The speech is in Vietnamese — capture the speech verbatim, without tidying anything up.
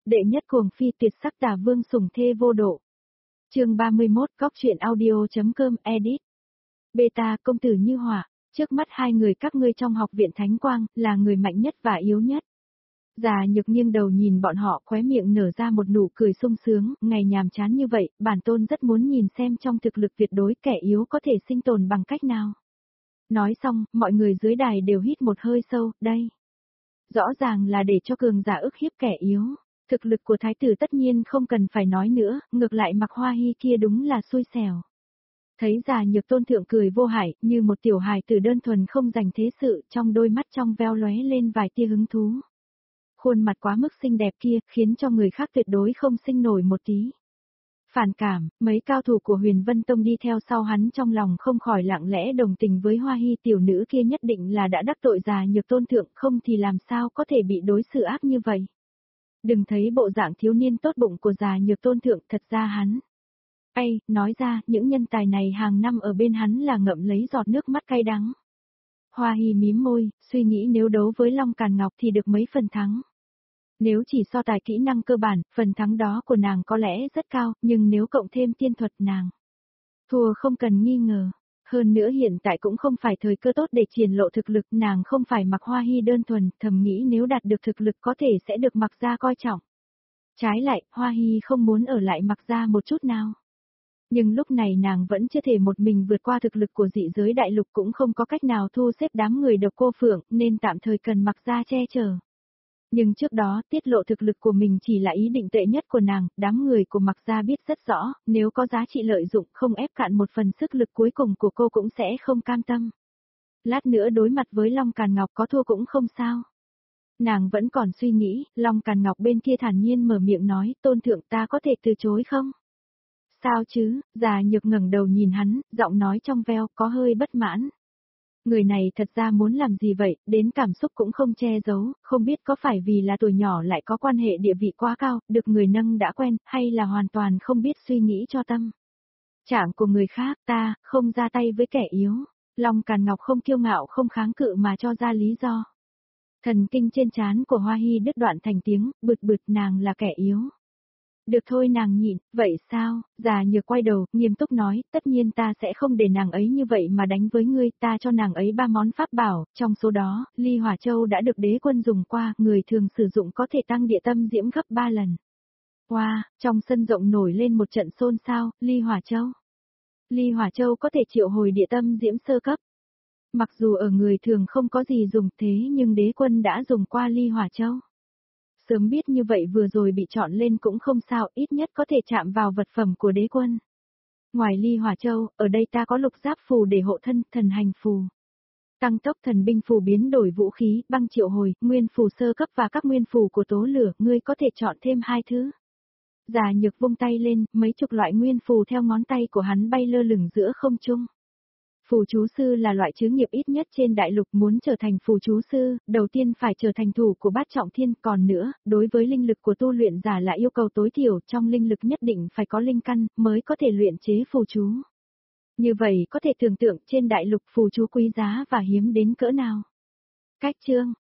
Đệ nhất cuồng phi tuyệt sắc tà vương sủng thê vô độ. Chương ba mươi mốt, Góc truyện audio.com edit. Beta, công tử như hỏa, trước mắt hai người các ngươi trong học viện Thánh Quang, là người mạnh nhất và yếu nhất. Già Nhược nghiêng đầu nhìn bọn họ, khóe miệng nở ra một nụ cười sung sướng, ngày nhàm chán như vậy, bản tôn rất muốn nhìn xem trong thực lực tuyệt đối kẻ yếu có thể sinh tồn bằng cách nào. Nói xong, mọi người dưới đài đều hít một hơi sâu, đây. Rõ ràng là để cho cường giả ức hiếp kẻ yếu. Thực lực của thái tử tất nhiên không cần phải nói nữa, ngược lại Mạc Hoa Hi kia đúng là xui xẻo. Thấy Già Nhược tôn thượng cười vô hại, như một tiểu hài tử đơn thuần không dành thế sự, trong đôi mắt trong veo lóe lên vài tia hứng thú. Khuôn mặt quá mức xinh đẹp kia, khiến cho người khác tuyệt đối không sinh nổi một tí. Phản cảm, mấy cao thủ của Huyền Vân Tông đi theo sau hắn trong lòng không khỏi lặng lẽ đồng tình với Hoa Hi tiểu nữ kia, nhất định là đã đắc tội Già Nhược tôn thượng, không thì làm sao có thể bị đối xử ác như vậy. Đừng thấy bộ dạng thiếu niên tốt bụng của Già Nhược tôn thượng, thật ra hắn. Ây, nói ra, những nhân tài này hàng năm ở bên hắn là ngậm lấy giọt nước mắt cay đắng. Hoa Hi mím môi, suy nghĩ nếu đấu với Long Càn Ngọc thì được mấy phần thắng. Nếu chỉ so tài kỹ năng cơ bản, phần thắng đó của nàng có lẽ rất cao, nhưng nếu cộng thêm tiên thuật nàng thua không cần nghi ngờ. Hơn nữa hiện tại cũng không phải thời cơ tốt để triển lộ thực lực, nàng không phải Mạc Hoa Hi đơn thuần, thầm nghĩ nếu đạt được thực lực có thể sẽ được Mạc gia coi trọng. Trái lại, Hoa Hi không muốn ở lại Mạc gia một chút nào. Nhưng lúc này nàng vẫn chưa thể một mình vượt qua thực lực của dị giới đại lục, cũng không có cách nào thu xếp đám người Độc Cô Phượng, nên tạm thời cần Mạc gia che chở. Nhưng trước đó, tiết lộ thực lực của mình chỉ là ý định tệ nhất của nàng, đám người của Mạc gia biết rất rõ, nếu có giá trị lợi dụng không ép cạn một phần sức lực cuối cùng của cô cũng sẽ không cam tâm. Lát nữa đối mặt với Long Càn Ngọc có thua cũng không sao. Nàng vẫn còn suy nghĩ, Long Càn Ngọc bên kia thản nhiên mở miệng nói, tôn thượng ta có thể từ chối không? Sao chứ, Già Nhược ngẩng đầu nhìn hắn, giọng nói trong veo, có hơi bất mãn. Người này thật ra muốn làm gì vậy, đến cảm xúc cũng không che giấu, không biết có phải vì là tuổi nhỏ lại có quan hệ địa vị quá cao, được người nâng đã quen, hay là hoàn toàn không biết suy nghĩ cho tâm. Trạng của người khác, ta, không ra tay với kẻ yếu. Long Càn Ngọc không kiêu ngạo không kháng cự mà cho ra lý do. Thần kinh trên trán của Hoa Hi đứt đoạn thành tiếng, bực bực, nàng là kẻ yếu. Được thôi nàng nhịn, vậy sao? Già Nhược quay đầu, nghiêm túc nói, tất nhiên ta sẽ không để nàng ấy như vậy mà đánh với ngươi, ta cho nàng ấy ba món pháp bảo, trong số đó, Ly Hỏa Châu đã được đế quân dùng qua, người thường sử dụng có thể tăng địa tâm diễm gấp ba lần. Wow, trong sân rộng nổi lên một trận xôn xao, Ly Hỏa Châu. Ly Hỏa Châu có thể triệu hồi địa tâm diễm sơ cấp. Mặc dù ở người thường không có gì dùng thế nhưng đế quân đã dùng qua Ly Hỏa Châu. Sớm biết như vậy vừa rồi bị chọn lên cũng không sao, ít nhất có thể chạm vào vật phẩm của đế quân. Ngoài Ly Hỏa Châu, ở đây ta có lục giáp phù để hộ thân, thần hành phù. Tăng tốc thần binh phù biến đổi vũ khí, băng triệu hồi, nguyên phù sơ cấp và các nguyên phù của tố lửa, ngươi có thể chọn thêm hai thứ. Già Nhược vung tay lên, mấy chục loại nguyên phù theo ngón tay của hắn bay lơ lửng giữa không trung. Phù chú sư là loại chướng nghiệp ít nhất trên đại lục, muốn trở thành phù chú sư, đầu tiên phải trở thành thủ của bát trọng thiên, còn nữa, đối với linh lực của tu luyện giả là yêu cầu tối thiểu, trong linh lực nhất định phải có linh căn, mới có thể luyện chế phù chú. Như vậy có thể tưởng tượng trên đại lục phù chú quý giá và hiếm đến cỡ nào. Cách chương,